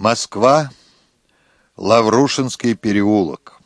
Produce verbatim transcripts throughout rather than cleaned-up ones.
Москва, Лаврушинский переулок.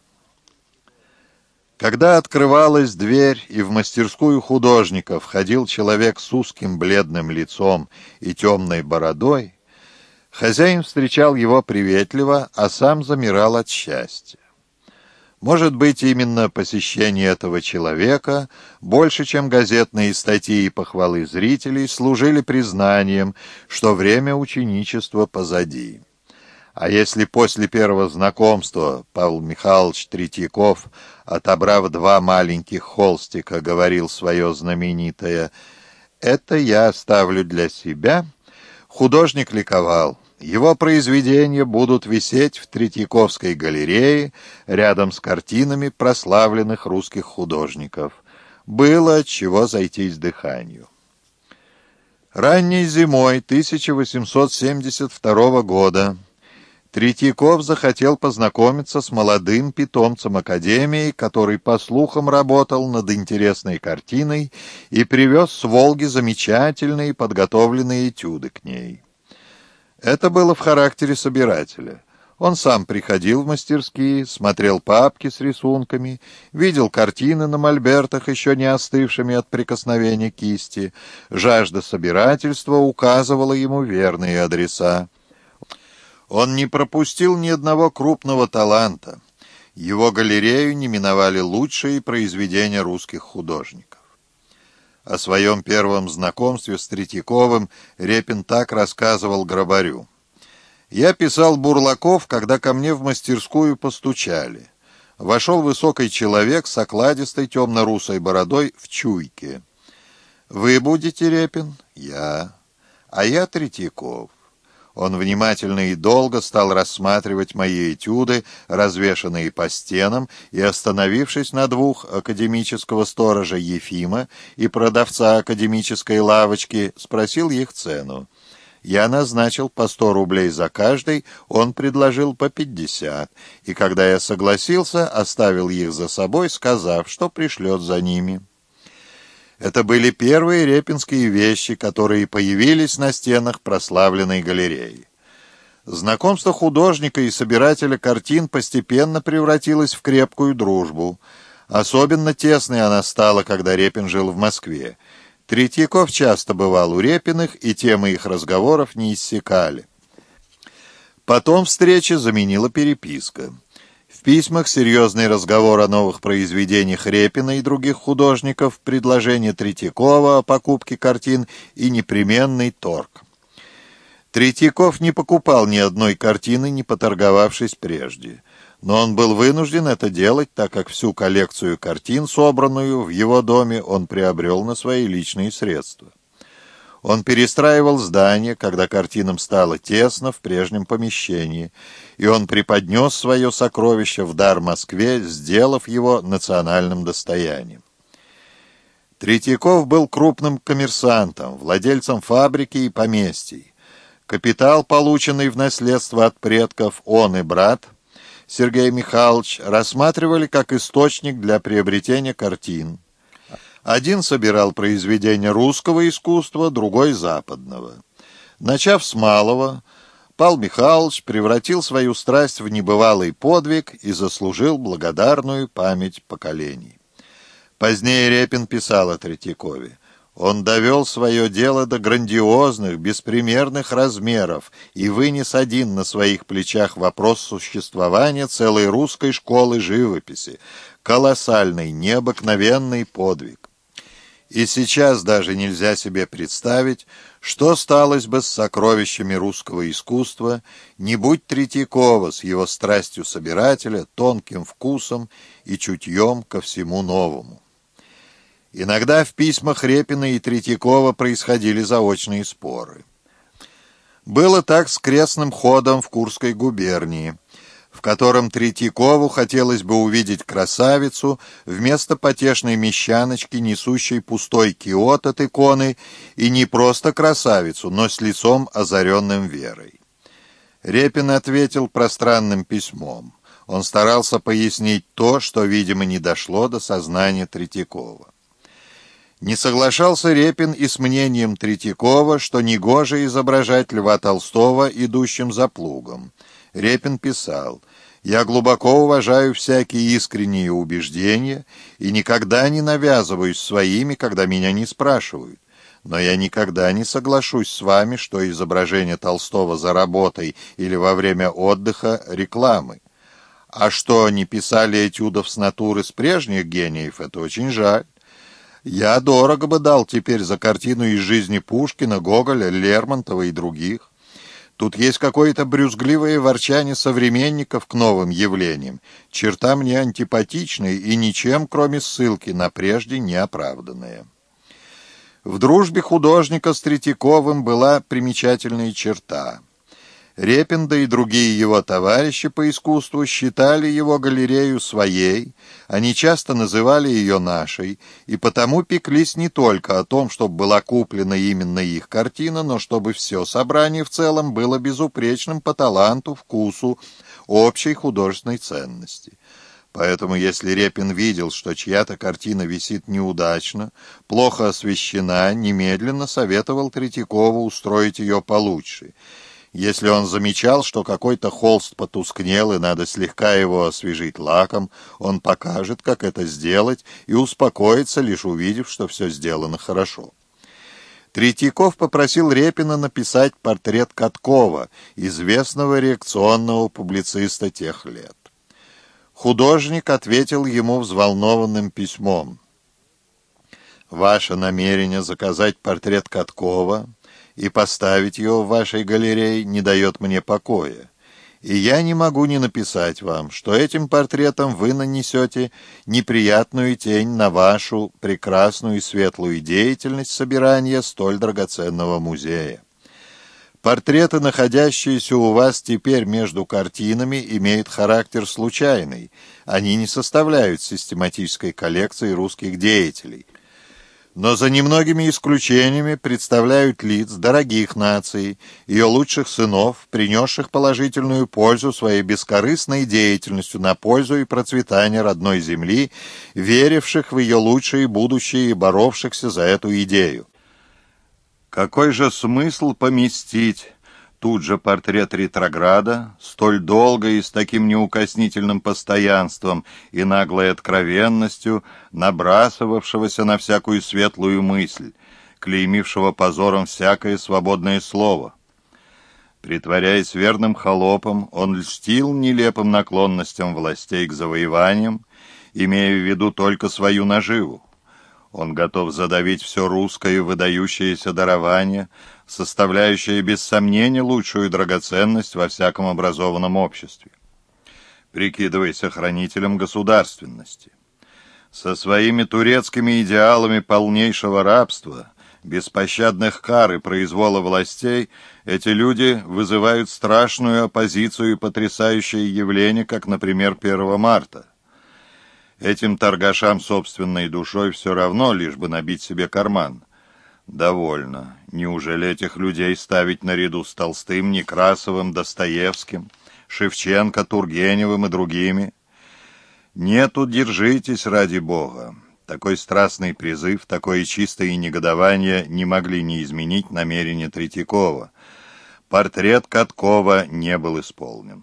Когда открывалась дверь, и в мастерскую художника входил человек с узким бледным лицом и темной бородой, хозяин встречал его приветливо, а сам замирал от счастья. Может быть, именно посещение этого человека, больше, чем газетные статьи и похвалы зрителей, служили признанием, что время ученичества позади. А если после первого знакомства Павел Михайлович Третьяков, отобрав два маленьких холстика, говорил свое знаменитое «это я оставлю для себя», художник ликовал. Его произведения будут висеть в Третьяковской галерее рядом с картинами прославленных русских художников. Было от чего зайтись дыханию. Ранней зимой тысяча восемьсот семьдесят второго года Третьяков захотел познакомиться с молодым питомцем Академии, который, по слухам, работал над интересной картиной и привез с Волги замечательные подготовленные этюды к ней. Это было в характере собирателя. Он сам приходил в мастерские, смотрел папки с рисунками, видел картины на мольбертах, еще не остывшими от прикосновения кисти. Жажда собирательства указывала ему верные адреса. Он не пропустил ни одного крупного таланта. Его галерею не миновали лучшие произведения русских художников. О своем первом знакомстве с Третьяковым Репин так рассказывал Грабарю. «Я писал Бурлаков, когда ко мне в мастерскую постучали. Вошел высокий человек с окладистой темно-русой бородой в чуйке. «Вы будете, Репин?» «Я». «А я Третьяков». Он внимательно и долго стал рассматривать мои этюды, развешанные по стенам, и, остановившись на двух, академического сторожа Ефима и продавца академической лавочки, спросил их цену. Я назначил по сто рублей за каждый, он предложил по пятьдесят, и когда я согласился, оставил их за собой, сказав, что пришлет за ними. Это были первые репинские вещи, которые появились на стенах прославленной галереи. Знакомство художника и собирателя картин постепенно превратилось в крепкую дружбу. Особенно тесной она стала, когда Репин жил в Москве. Третьяков часто бывал у Репиных, и темы их разговоров не иссякали. Потом встречи заменила переписка. В письмах серьезный разговор о новых произведениях Репина и других художников, предложение Третьякова о покупке картин и непременный торг. Третьяков не покупал ни одной картины, не поторговавшись прежде. Но он был вынужден это делать, так как всю коллекцию картин, собранную в его доме, он приобрел на свои личные средства. Он перестраивал здание, когда картинам стало тесно в прежнем помещении, и он преподнес свое сокровище в дар Москве, сделав его национальным достоянием. Третьяков был крупным коммерсантом, владельцем фабрики и поместий. Капитал, полученный в наследство от предков, он и брат Сергей Михайлович рассматривали как источник для приобретения картин. Один собирал произведения русского искусства, другой — западного. Начав с малого, Павел Михайлович превратил свою страсть в небывалый подвиг и заслужил благодарную память поколений. Позднее Репин писал о Третьякове. Он довел свое дело до грандиозных, беспримерных размеров и вынес один на своих плечах вопрос существования целой русской школы живописи. Колоссальный, необыкновенный подвиг. И сейчас даже нельзя себе представить, что сталось бы с сокровищами русского искусства, не будь Третьякова с его страстью собирателя, тонким вкусом и чутьем ко всему новому. Иногда в письмах Репина и Третьякова происходили заочные споры. Было так с крестным ходом в Курской губернии, в котором Третьякову хотелось бы увидеть красавицу вместо потешной мещаночки, несущей пустой киот от иконы, и не просто красавицу, но с лицом, озаренным верой. Репин ответил пространным письмом. Он старался пояснить то, что, видимо, не дошло до сознания Третьякова. Не соглашался Репин и с мнением Третьякова, что негоже изображать Льва Толстого идущим за плугом. Репин писал: «Я глубоко уважаю всякие искренние убеждения и никогда не навязываюсь своими, когда меня не спрашивают. Но я никогда не соглашусь с вами, что изображение Толстого за работой или во время отдыха — рекламы. А что не писали этюдов с натуры с прежних гениев, это очень жаль. Я дорого бы дал теперь за картину из жизни Пушкина, Гоголя, Лермонтова и других. Тут есть какое-то брюзгливое ворчание современников к новым явлениям, черта мне антипатичная и ничем, кроме ссылки на прежде неоправданная». В дружбе художника с Третьяковым была примечательная черта. Репин, да и другие его товарищи по искусству считали его галерею своей, они часто называли ее нашей, и потому пеклись не только о том, чтобы была куплена именно их картина, но чтобы все собрание в целом было безупречным по таланту, вкусу, общей художественной ценности. Поэтому, если Репин видел, что чья-то картина висит неудачно, плохо освещена, немедленно советовал Третьякову устроить ее получше. Если он замечал, что какой-то холст потускнел и надо слегка его освежить лаком, он покажет, как это сделать, и успокоится, лишь увидев, что все сделано хорошо. Третьяков попросил Репина написать портрет Каткова, известного реакционного публициста тех лет. Художник ответил ему взволнованным письмом: «Ваше намерение заказать портрет Каткова и поставить его в вашей галерее не дает мне покоя, и я не могу не написать вам, что этим портретом вы нанесете неприятную тень на вашу прекрасную и светлую деятельность собирания столь драгоценного музея. Портреты, находящиеся у вас теперь между картинами, имеют характер случайный, они не составляют систематической коллекции русских деятелей, но за немногими исключениями представляют лиц дорогих наций, ее лучших сынов, принесших положительную пользу своей бескорыстной деятельностью на пользу и процветание родной земли, веривших в ее лучшее будущее и боровшихся за эту идею. Какой же смысл поместить тут же портрет ретрограда, столь долго и с таким неукоснительным постоянством и наглой откровенностью, набрасывавшегося на всякую светлую мысль, клеймившего позором всякое свободное слово? Притворяясь верным холопом, он льстил нелепым наклонностям властей к завоеваниям, имея в виду только свою наживу. Он готов задавить все русское выдающееся дарование, составляющее без сомнения лучшую драгоценность во всяком образованном обществе. Прикидываясь хранителем государственности. Со своими турецкими идеалами полнейшего рабства, беспощадных кар и произвола властей, эти люди вызывают страшную оппозицию и потрясающее явление, как, например, первого марта. Этим торгашам собственной душой все равно, лишь бы набить себе карман. Довольно. Неужели этих людей ставить наряду с Толстым, Некрасовым, Достоевским, Шевченко, Тургеневым и другими? Нет, удержитесь ради Бога. Такой страстный призыв, такое чистое негодование не могли не изменить намерения Третьякова. Портрет Каткова не был исполнен.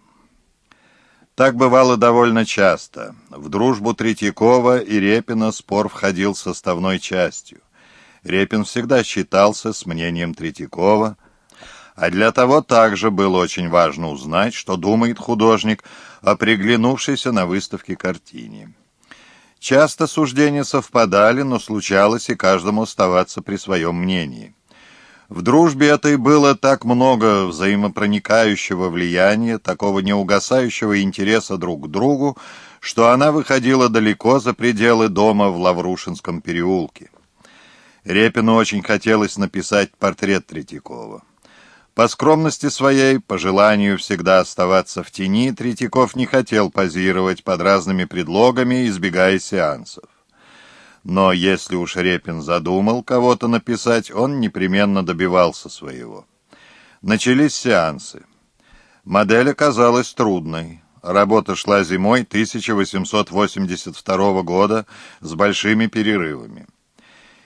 Так бывало довольно часто. В дружбу Третьякова и Репина спор входил составной частью. Репин всегда считался с мнением Третьякова, а для того также было очень важно узнать, что думает художник о приглянувшейся на выставке картине. Часто суждения совпадали, но случалось и каждому оставаться при своем мнении. В дружбе этой было так много взаимопроникающего влияния, такого неугасающего интереса друг к другу, что она выходила далеко за пределы дома в Лаврушинском переулке. Репину очень хотелось написать портрет Третьякова. По скромности своей, по желанию всегда оставаться в тени, Третьяков не хотел позировать под разными предлогами, избегая сеансов. Но если уж Репин задумал кого-то написать, он непременно добивался своего. Начались сеансы. Модель оказалась трудной. Работа шла зимой тысяча восемьсот восемьдесят второго года с большими перерывами.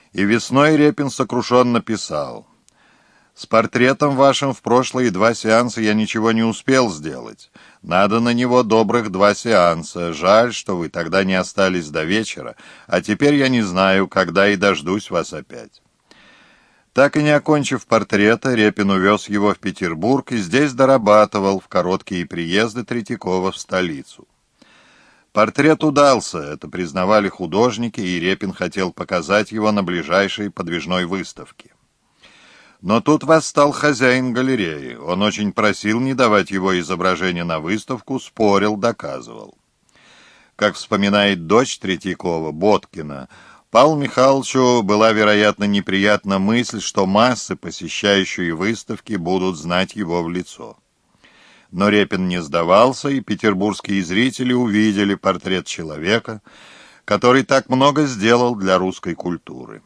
И весной Репин сокрушенно писал: «С портретом вашим в прошлые два сеанса я ничего не успел сделать. Надо на него добрых два сеанса. Жаль, что вы тогда не остались до вечера, а теперь я не знаю, когда и дождусь вас опять». Так и не окончив портрета, Репин увез его в Петербург и здесь дорабатывал в короткие приезды Третьякова в столицу. Портрет удался, это признавали художники, и Репин хотел показать его на ближайшей подвижной выставке. Но тут восстал хозяин галереи. Он очень просил не давать его изображение на выставку, спорил, доказывал. Как вспоминает дочь Третьякова, Боткина, Павлу Михайловичу была, вероятно, неприятна мысль, что массы, посещающие выставки, будут знать его в лицо. Но Репин не сдавался, и петербургские зрители увидели портрет человека, который так много сделал для русской культуры.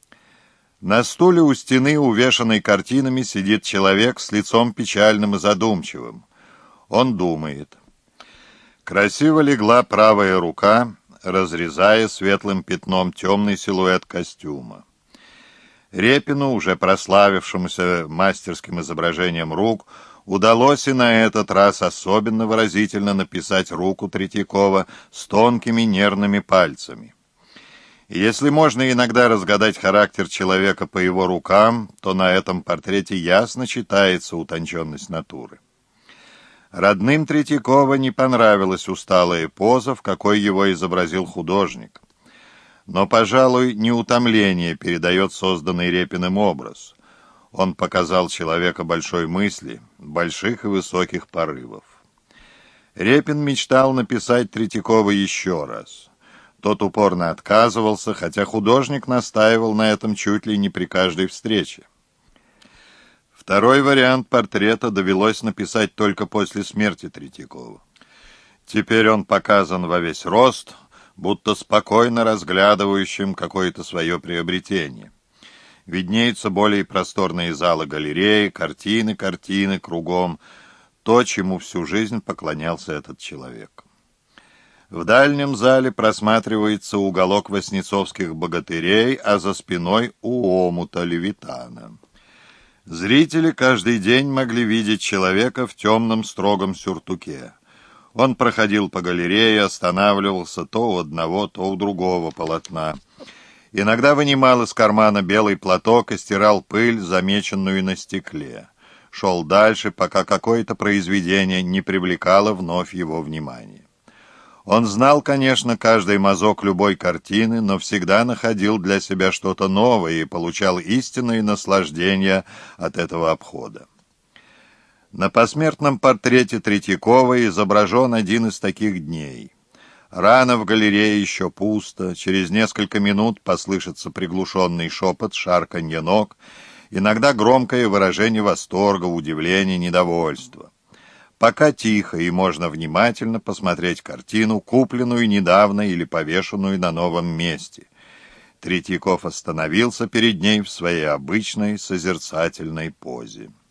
На стуле у стены, увешанной картинами, сидит человек с лицом печальным и задумчивым. Он думает. Красиво легла правая рука, разрезая светлым пятном темный силуэт костюма. Репину, уже прославившемуся мастерским изображением рук, удалось и на этот раз особенно выразительно написать руку Третьякова с тонкими нервными пальцами. И если можно иногда разгадать характер человека по его рукам, то на этом портрете ясно читается утонченность натуры. Родным Третьякова не понравилась усталая поза, в какой его изобразил художник. Но, пожалуй, не утомление передает созданный Репиным образ. Он показал человека большой мысли, больших и высоких порывов. Репин мечтал написать Третьякова еще раз. Тот упорно отказывался, хотя художник настаивал на этом чуть ли не при каждой встрече. Второй вариант портрета довелось написать только после смерти Третьякова. Теперь он показан во весь рост, будто спокойно разглядывающим какое-то свое приобретение. Виднеются более просторные залы галереи, картины, картины кругом, то, чему всю жизнь поклонялся этот человек. В дальнем зале просматривается уголок воснецовских богатырей, а за спиной у омута Левитана. Зрители каждый день могли видеть человека в темном строгом сюртуке. Он проходил по галерее, останавливался то у одного, то у другого полотна. Иногда вынимал из кармана белый платок и стирал пыль, замеченную на стекле. Шел дальше, пока какое-то произведение не привлекало вновь его внимание. Он знал, конечно, каждый мазок любой картины, но всегда находил для себя что-то новое и получал истинное наслаждение от этого обхода. На посмертном портрете Третьякова изображен один из таких дней. Рано в галерее еще пусто, через несколько минут послышится приглушенный шепот, шарканье ног, иногда громкое выражение восторга, удивления, недовольства. Пока тихо, и можно внимательно посмотреть картину, купленную недавно или повешенную на новом месте. Третьяков остановился перед ней в своей обычной созерцательной позе.